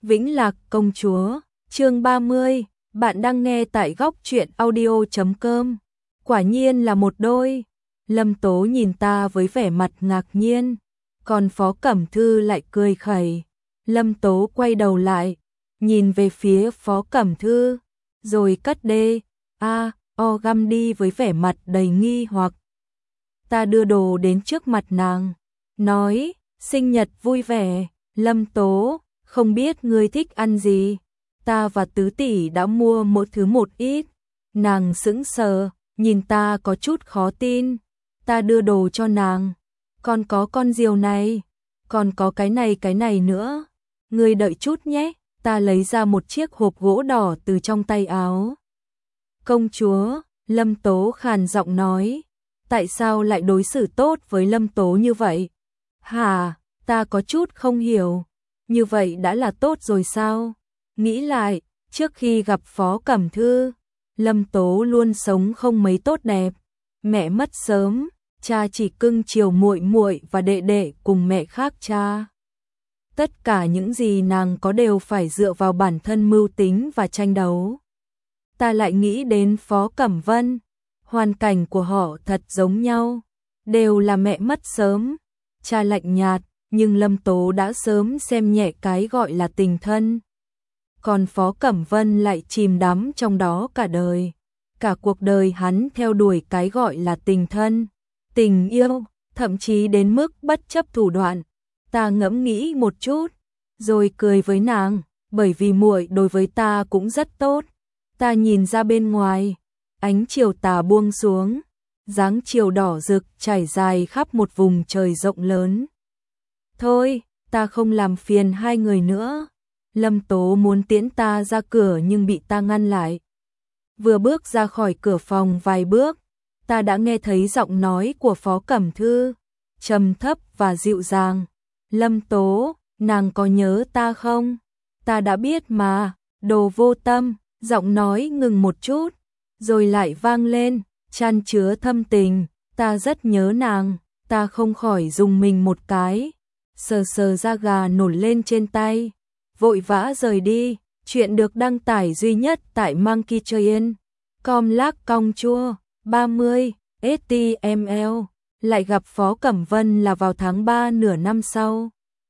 Vĩnh Lạc công chúa, chương 30, bạn đang nghe tại góc truyện audio.com. Quả nhiên là một đôi. Lâm Tố nhìn ta với vẻ mặt ngạc nhiên, còn Phó Cẩm Thư lại cười khẩy. Lâm Tố quay đầu lại, nhìn về phía Phó Cẩm Thư, rồi cất đê, găm đi với vẻ mặt đầy nghi hoặc. Ta đưa đồ đến trước mặt nàng, nói, sinh nhật vui vẻ, Lâm Tố, không biết ngươi thích ăn gì. Ta và tứ tỷ đã mua mỗi thứ một ít. Nàng sững sờ, nhìn ta có chút khó tin. Ta đưa đồ cho nàng. Còn có con diều này, còn có cái này nữa. Ngươi đợi chút nhé. Ta lấy ra một chiếc hộp gỗ đỏ từ trong tay áo. Công chúa, Lâm Tố khàn giọng nói. Tại sao lại đối xử tốt với Lâm Tố như vậy? Hả, ta có chút không hiểu. Như vậy đã là tốt rồi sao? Nghĩ lại, trước khi gặp Phó Cẩm Thư, Lâm Tố luôn sống không mấy tốt đẹp. Mẹ mất sớm, cha chỉ cưng chiều muội muội và đệ đệ cùng mẹ khác cha. Tất cả những gì nàng có đều phải dựa vào bản thân mưu tính và tranh đấu. Ta lại nghĩ đến Phó Cẩm Vân, hoàn cảnh của họ thật giống nhau, đều là mẹ mất sớm, cha lạnh nhạt, nhưng Lâm Tố đã sớm xem nhẹ cái gọi là tình thân. Còn Phó Cẩm Vân lại chìm đắm trong đó cả đời. Cả cuộc đời hắn theo đuổi cái gọi là tình thân, tình yêu, thậm chí đến mức bất chấp thủ đoạn. Ta ngẫm nghĩ một chút, rồi cười với nàng, bởi vì muội đối với ta cũng rất tốt. Ta nhìn ra bên ngoài, ánh chiều tà buông xuống, dáng chiều đỏ rực trải dài khắp một vùng trời rộng lớn. Thôi, ta không làm phiền hai người nữa. Lâm Tố muốn tiễn ta ra cửa nhưng bị ta ngăn lại. Vừa bước ra khỏi cửa phòng vài bước, ta đã nghe thấy giọng nói của Phó Cẩm Thư, trầm thấp và dịu dàng. Lâm Tố, nàng có nhớ ta không? Ta đã biết mà, đồ vô tâm. Giọng nói ngừng một chút, rồi lại vang lên, chan chứa thâm tình. Ta rất nhớ nàng. Ta không khỏi rùng mình một cái, sờ da gà nổi lên trên tay, vội vã rời đi. Chuyện được đăng tải duy nhất tại monkeytrain.com. Lác cong chua 30 HTML. Lại gặp Phó Cẩm Vân là vào tháng 3 nửa năm sau,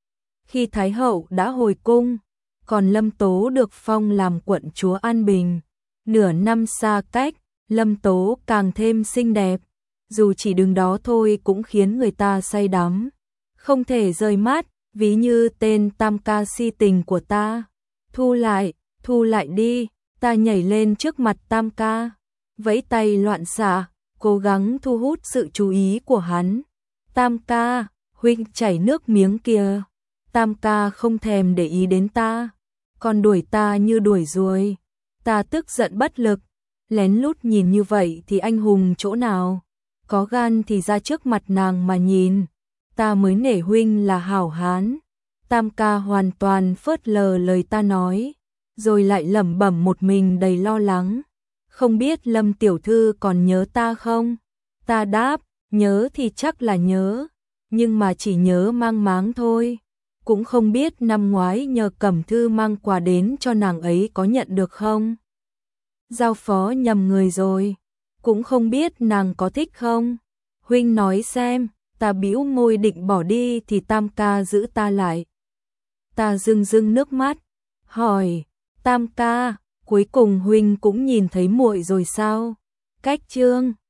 khi Thái hậu đã hồi cung, còn Lâm Tố được phong làm quận chúa An Bình. Nửa năm xa cách, Lâm Tố càng thêm xinh đẹp, dù chỉ đứng đó thôi cũng khiến người ta say đắm, không thể rời mắt. Ví như tên tam ca si tình của ta. Thu lại đi. Ta nhảy lên trước mặt tam ca, vẫy tay loạn xạ, cố gắng thu hút sự chú ý của hắn. Tam ca, huynh chảy nước miếng kìa. Tam ca không thèm để ý đến ta, còn đuổi ta như đuổi ruồi. Ta tức giận bất lực, lén lút nhìn như vậy thì anh hùng chỗ nào? Có gan thì ra trước mặt nàng mà nhìn. Ta mới nể huynh là hảo hán. Tam ca hoàn toàn phớt lờ lời ta nói, rồi lại lẩm bẩm một mình đầy lo lắng. Không biết Lâm tiểu thư còn nhớ ta không? Ta đáp, nhớ thì chắc là nhớ, nhưng mà chỉ nhớ mang máng thôi. Cũng không biết năm ngoái nhờ Cẩm Thư mang quà đến cho nàng ấy có nhận được không? Giao phó nhầm người rồi. Cũng không biết nàng có thích không? Huynh nói xem. Ta bĩu môi định bỏ đi thì tam ca giữ ta lại. Ta rưng nước mắt, hỏi, tam ca, cuối cùng huynh cũng nhìn thấy muội rồi sao? Cách chương